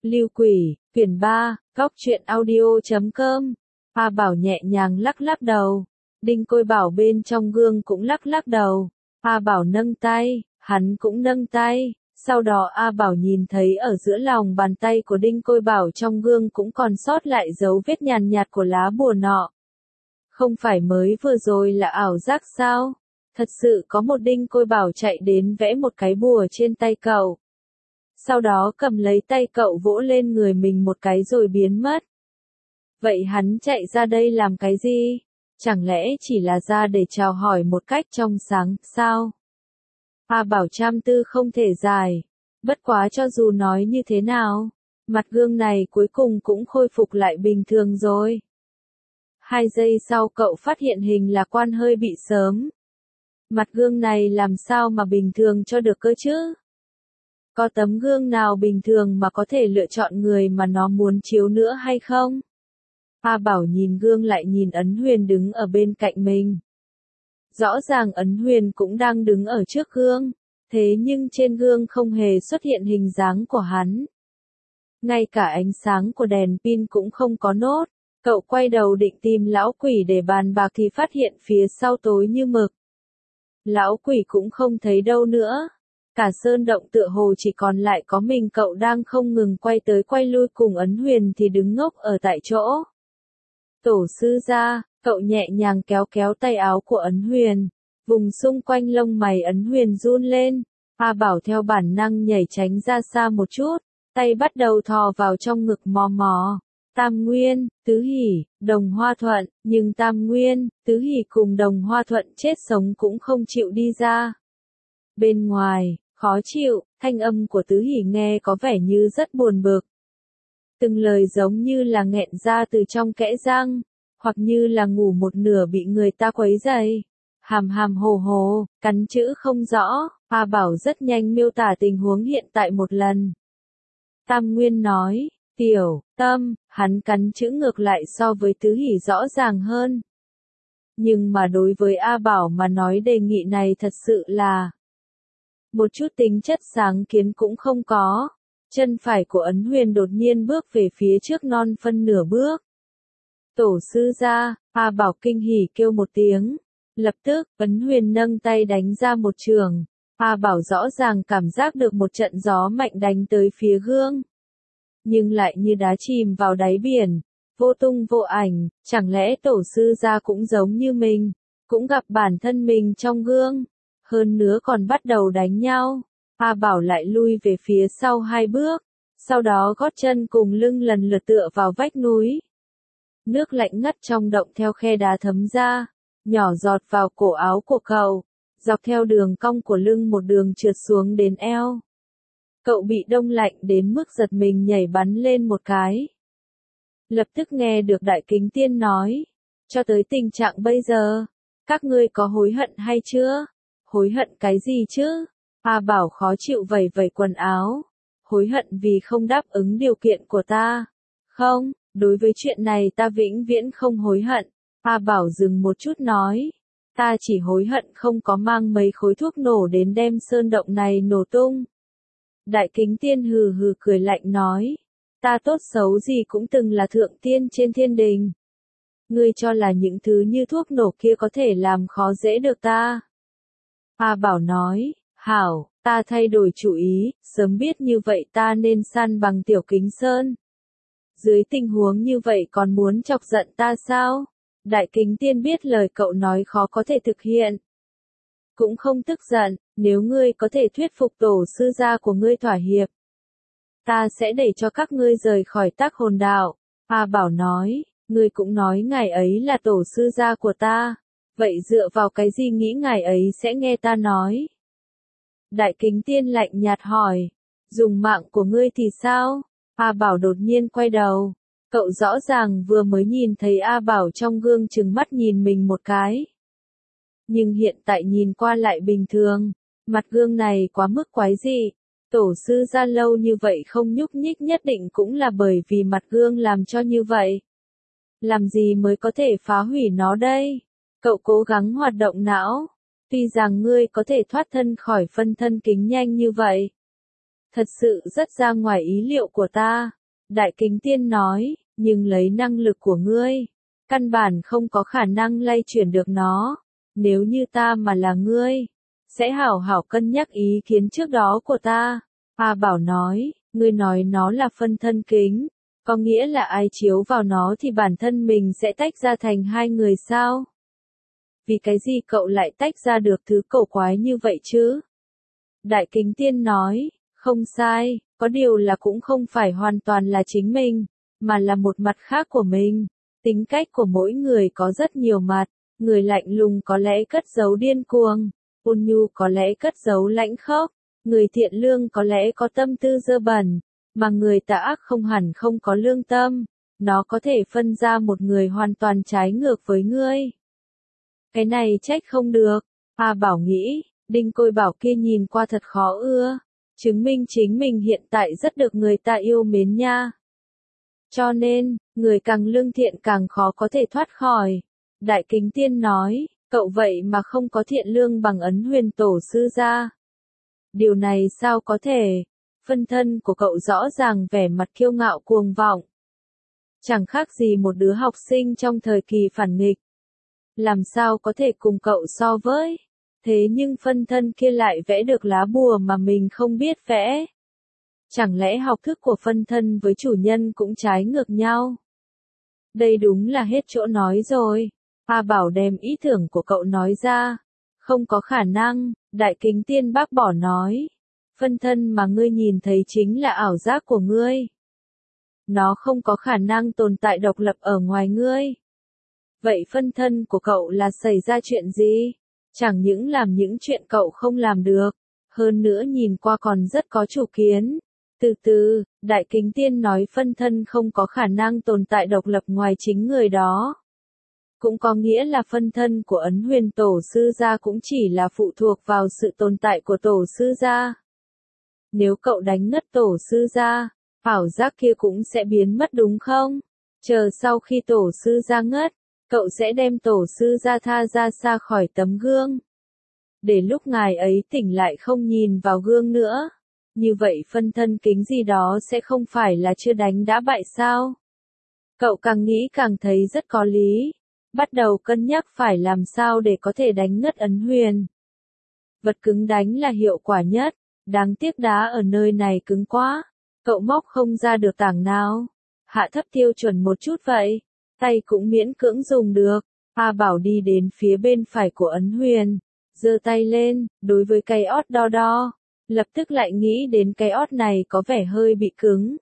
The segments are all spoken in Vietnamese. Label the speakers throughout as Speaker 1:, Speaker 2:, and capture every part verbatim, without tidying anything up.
Speaker 1: Lưu Quỷ, quyển ba, góc truyện audio chấm com. A Bảo nhẹ nhàng lắc lắc đầu. Đinh Côi Bảo bên trong gương cũng lắc lắc đầu. A Bảo nâng tay, hắn cũng nâng tay. Sau đó A Bảo nhìn thấy ở giữa lòng bàn tay của Đinh Côi Bảo trong gương cũng còn sót lại dấu vết nhàn nhạt của lá bùa nọ. Không phải mới vừa rồi là ảo giác sao? Thật sự có một Đinh Côi Bảo chạy đến vẽ một cái bùa trên tay cậu. Sau đó cầm lấy tay cậu vỗ lên người mình một cái rồi biến mất. Vậy hắn chạy ra đây làm cái gì? Chẳng lẽ chỉ là ra để chào hỏi một cách trong sáng, sao? A Bảo trăm tư không thể giải. Bất quá cho dù nói như thế nào, mặt gương này cuối cùng cũng khôi phục lại bình thường rồi. Hai giây sau cậu phát hiện hình là quan hơi bị sớm. Mặt gương này làm sao mà bình thường cho được cơ chứ? Có tấm gương nào bình thường mà có thể lựa chọn người mà nó muốn chiếu nữa hay không? A Bảo nhìn gương lại nhìn Ấn Huyền đứng ở bên cạnh mình. Rõ ràng Ấn Huyền cũng đang đứng ở trước gương, thế nhưng trên gương không hề xuất hiện hình dáng của hắn. Ngay cả ánh sáng của đèn pin cũng không có nốt. Cậu quay đầu định tìm lão quỷ để bàn bạc thì phát hiện phía sau tối như mực. Lão quỷ cũng không thấy đâu nữa. Cả sơn động tựa hồ chỉ còn lại có mình cậu đang không ngừng quay tới quay lui cùng Ấn Huyền thì đứng ngốc ở tại chỗ. Tổ sư gia, cậu nhẹ nhàng kéo kéo tay áo của Ấn Huyền. Vùng xung quanh lông mày Ấn Huyền run lên. A Bảo theo bản năng nhảy tránh ra xa một chút. Tay bắt đầu thò vào trong ngực mò mò. Tam Nguyên, Tứ Hỷ, Đồng Hoa Thuận, nhưng Tam Nguyên, Tứ Hỷ cùng Đồng Hoa Thuận chết sống cũng không chịu đi ra. Bên ngoài, khó chịu, thanh âm của Tứ Hỷ nghe có vẻ như rất buồn bực. Từng lời giống như là nghẹn ra từ trong kẽ răng, hoặc như là ngủ một nửa bị người ta quấy dày. Hàm hàm hồ hồ, cắn chữ không rõ, A Bảo rất nhanh miêu tả tình huống hiện tại một lần. Tam Nguyên nói, Tiểu Tâm, hắn cắn chữ ngược lại so với Tứ Hỷ rõ ràng hơn. Nhưng mà đối với A Bảo mà nói đề nghị này thật sự là một chút tính chất sáng kiến cũng không có. Chân phải của Ấn Huyền đột nhiên bước về phía trước non phân nửa bước. Tổ sư gia, A Bảo kinh hỉ kêu một tiếng. Lập tức, Ấn Huyền nâng tay đánh ra một trường. A Bảo rõ ràng cảm giác được một trận gió mạnh đánh tới phía gương. Nhưng lại như đá chìm vào đáy biển, vô tung vô ảnh, chẳng lẽ tổ sư gia cũng giống như mình, cũng gặp bản thân mình trong gương, hơn nữa còn bắt đầu đánh nhau. A Bảo lại lui về phía sau hai bước, sau đó gót chân cùng lưng lần lượt tựa vào vách núi. Nước lạnh ngắt trong động theo khe đá thấm ra, nhỏ giọt vào cổ áo của cậu, dọc theo đường cong của lưng một đường trượt xuống đến eo. Cậu bị đông lạnh đến mức giật mình nhảy bắn lên một cái. Lập tức nghe được Đại Kính Tiên nói, cho tới tình trạng bây giờ, các ngươi có hối hận hay chưa? Hối hận cái gì chứ? A Bảo khó chịu vẩy vẩy quần áo. Hối hận vì không đáp ứng điều kiện của ta. Không, đối với chuyện này ta vĩnh viễn không hối hận. A Bảo dừng một chút nói. Ta chỉ hối hận không có mang mấy khối thuốc nổ đến đem sơn động này nổ tung. Đại Kính Tiên hừ hừ cười lạnh nói. Ta tốt xấu gì cũng từng là thượng tiên trên thiên đình. Ngươi cho là những thứ như thuốc nổ kia có thể làm khó dễ được ta. A Bảo nói. Hảo, ta thay đổi chủ ý, sớm biết như vậy ta nên săn bằng Tiểu Kính Sơn. Dưới tình huống như vậy còn muốn chọc giận ta sao? Đại Kính Tiên biết lời cậu nói khó có thể thực hiện. Cũng không tức giận, nếu ngươi có thể thuyết phục tổ sư gia của ngươi thỏa hiệp. Ta sẽ để cho các ngươi rời khỏi Tác Hồn Đạo. A Bảo nói, ngươi cũng nói ngài ấy là tổ sư gia của ta. Vậy dựa vào cái gì nghĩ ngài ấy sẽ nghe ta nói? Đại Kính Tiên lạnh nhạt hỏi, dùng mạng của ngươi thì sao? A Bảo đột nhiên quay đầu. Cậu rõ ràng vừa mới nhìn thấy A Bảo trong gương trừng mắt nhìn mình một cái. Nhưng hiện tại nhìn qua lại bình thường. Mặt gương này quá mức quái dị. Tổ sư gia lâu như vậy không nhúc nhích nhất định cũng là bởi vì mặt gương làm cho như vậy. Làm gì mới có thể phá hủy nó đây? Cậu cố gắng hoạt động não. Tuy rằng ngươi có thể thoát thân khỏi phân thân kính nhanh như vậy. Thật sự rất ra ngoài ý liệu của ta. Đại Kính Tiên nói, nhưng lấy năng lực của ngươi, căn bản không có khả năng lay chuyển được nó. Nếu như ta mà là ngươi, sẽ hảo hảo cân nhắc ý kiến trước đó của ta. A Bảo nói, ngươi nói nó là phân thân kính, có nghĩa là ai chiếu vào nó thì bản thân mình sẽ tách ra thành hai người sao? Vì cái gì cậu lại tách ra được thứ cổ quái như vậy chứ? Đại Kính Tiên nói, không sai, có điều là cũng không phải hoàn toàn là chính mình, mà là một mặt khác của mình. Tính cách của mỗi người có rất nhiều mặt, người lạnh lùng có lẽ cất giấu điên cuồng, ôn nhu có lẽ cất giấu lãnh khốc, người thiện lương có lẽ có tâm tư dơ bẩn, mà người tà ác không hẳn không có lương tâm, nó có thể phân ra một người hoàn toàn trái ngược với ngươi. Cái này trách không được, A Bảo nghĩ, Đinh Côi Bảo kia nhìn qua thật khó ưa, chứng minh chính mình hiện tại rất được người ta yêu mến nha. Cho nên, người càng lương thiện càng khó có thể thoát khỏi. Đại Kính Tiên nói, cậu vậy mà không có thiện lương bằng Ấn Huyền Tổ sư gia. Điều này sao có thể? Phân thân của cậu rõ ràng vẻ mặt kiêu ngạo cuồng vọng. Chẳng khác gì một đứa học sinh trong thời kỳ phản nghịch. Làm sao có thể cùng cậu so với? Thế nhưng phân thân kia lại vẽ được lá bùa mà mình không biết vẽ. Chẳng lẽ học thức của phân thân với chủ nhân cũng trái ngược nhau? Đây đúng là hết chỗ nói rồi. A Bảo đem ý tưởng của cậu nói ra. Không có khả năng, Đại Kính Tiên bác bỏ nói. Phân thân mà ngươi nhìn thấy chính là ảo giác của ngươi. Nó không có khả năng tồn tại độc lập ở ngoài ngươi. Vậy phân thân của cậu là xảy ra chuyện gì? Chẳng những làm những chuyện cậu không làm được, hơn nữa nhìn qua còn rất có chủ kiến. Từ từ, Đại Kính Tiên nói phân thân không có khả năng tồn tại độc lập ngoài chính người đó. Cũng có nghĩa là phân thân của Ấn Huyền Tổ sư gia cũng chỉ là phụ thuộc vào sự tồn tại của Tổ sư gia. Nếu cậu đánh ngất Tổ sư gia, ảo giác kia cũng sẽ biến mất đúng không? Chờ sau khi Tổ sư gia ngất, cậu sẽ đem Tổ sư gia tha ra xa khỏi tấm gương. Để lúc ngài ấy tỉnh lại không nhìn vào gương nữa. Như vậy phân thân kính gì đó sẽ không phải là chưa đánh đã bại sao? Cậu càng nghĩ càng thấy rất có lý. Bắt đầu cân nhắc phải làm sao để có thể đánh ngất Ấn Huyền. Vật cứng đánh là hiệu quả nhất. Đáng tiếc đá ở nơi này cứng quá. Cậu móc không ra được tảng nào. Hạ thấp tiêu chuẩn một chút vậy. Tay cũng miễn cưỡng dùng được. A Bảo đi đến phía bên phải của Ấn Huyền. Giơ tay lên, đối với cây ót đo đo. Lập tức lại nghĩ đến cái ót này có vẻ hơi bị cứng.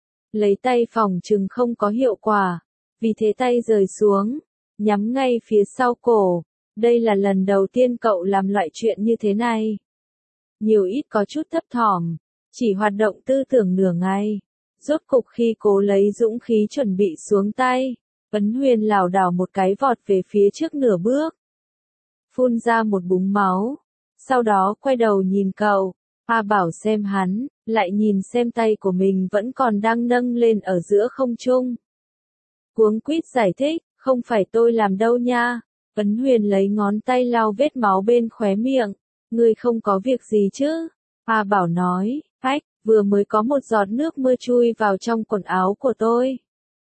Speaker 1: Lấy tay phòng chừng không có hiệu quả. Vì thế tay rời xuống. Nhắm ngay phía sau cổ. Đây là lần đầu tiên cậu làm loại chuyện như thế này. Nhiều ít có chút thấp thỏm. Chỉ hoạt động tư tưởng nửa ngày. Rốt cục khi cố lấy dũng khí chuẩn bị xuống tay. Ấn Huyền lảo đảo một cái vọt về phía trước nửa bước. Phun ra một búng máu. Sau đó quay đầu nhìn cậu. A Bảo xem hắn, lại nhìn xem tay của mình vẫn còn đang nâng lên ở giữa không trung. Cuống quýt giải thích, không phải tôi làm đâu nha. Ấn Huyền lấy ngón tay lau vết máu bên khóe miệng. Ngươi không có việc gì chứ? A Bảo nói, ách, vừa mới có một giọt nước mưa chui vào trong quần áo của tôi.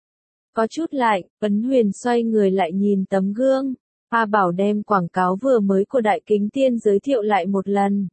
Speaker 1: Có chút lạnh, Ấn Huyền xoay người lại nhìn tấm gương. A Bảo đem quảng cáo vừa mới của Đại Kính Tiên giới thiệu lại một lần.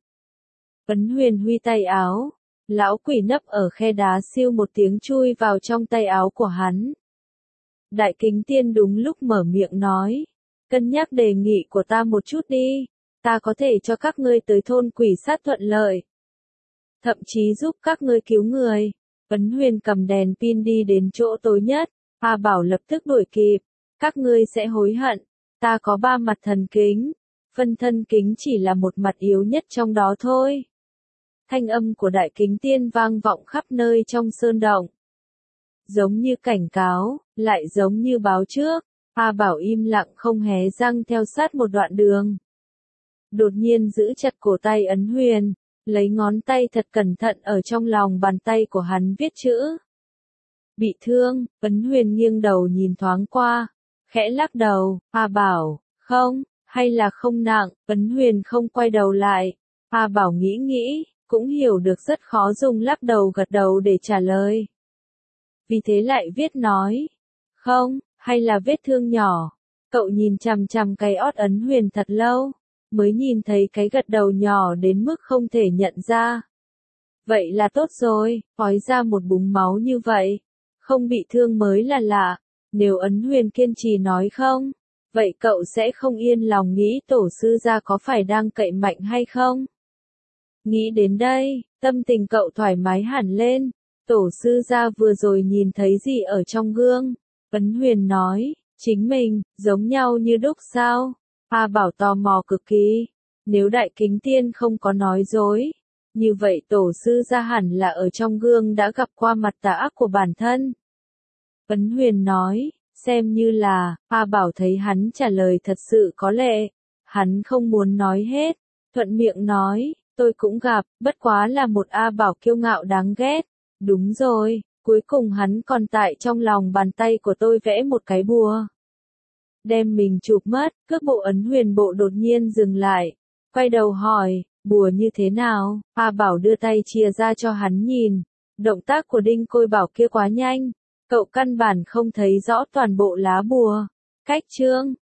Speaker 1: Ấn Huyền huy tay áo. Lão quỷ nấp ở khe đá siêu một tiếng chui vào trong tay áo của hắn. Đại Kính Tiên đúng lúc mở miệng nói. Cân nhắc đề nghị của ta một chút đi. Ta có thể cho các ngươi tới thôn quỷ sát thuận lợi. Thậm chí giúp các ngươi cứu người. Ấn Huyền cầm đèn pin đi đến chỗ tối nhất. A Bảo lập tức đuổi kịp. Các ngươi sẽ hối hận. Ta có ba mặt thần kính. Phân thân kính chỉ là một mặt yếu nhất trong đó thôi. Thanh âm của Đại Kính Tiên vang vọng khắp nơi trong sơn động. Giống như cảnh cáo, lại giống như báo trước. A Bảo im lặng không hé răng theo sát một đoạn đường. Đột nhiên giữ chặt cổ tay Ấn Huyền, lấy ngón tay thật cẩn thận ở trong lòng bàn tay của hắn viết chữ. Bị thương, Ấn Huyền nghiêng đầu nhìn thoáng qua, khẽ lắc đầu. A Bảo, không, hay là không nặng. Ấn Huyền không quay đầu lại. A Bảo nghĩ nghĩ, cũng hiểu được rất khó dùng lắc đầu gật đầu để trả lời. Vì thế lại viết nói, không, hay là vết thương nhỏ. Cậu nhìn chằm chằm cái ót Ấn Huyền thật lâu, mới nhìn thấy cái gật đầu nhỏ đến mức không thể nhận ra. Vậy là tốt rồi, ói ra một búng máu như vậy, không bị thương mới là lạ. Nếu Ấn Huyền kiên trì nói không, vậy cậu sẽ không yên lòng nghĩ tổ sư gia có phải đang cậy mạnh hay không? Nghĩ đến đây, tâm tình cậu thoải mái hẳn lên. Tổ sư gia vừa rồi nhìn thấy gì ở trong gương? Ấn Huyền nói, chính mình, giống nhau như đúc sao? A Bảo tò mò cực kỳ. Nếu Đại Kính Tiên không có nói dối, như vậy tổ sư gia hẳn là ở trong gương đã gặp qua mặt tà ác của bản thân. Ấn Huyền nói, xem như là, A Bảo thấy hắn trả lời thật sự có lệ. Hắn không muốn nói hết, thuận miệng nói, tôi cũng gặp, bất quá là một A Bảo kiêu ngạo đáng ghét. Đúng rồi, cuối cùng hắn còn tại trong lòng bàn tay của tôi vẽ một cái bùa. Đem mình chụp mất, cước bộ Ấn Huyền bộ đột nhiên dừng lại. Quay đầu hỏi, bùa như thế nào? A Bảo đưa tay chia ra cho hắn nhìn. Động tác của Đinh Côi Bảo kia quá nhanh. Cậu căn bản không thấy rõ toàn bộ lá bùa. Cách chương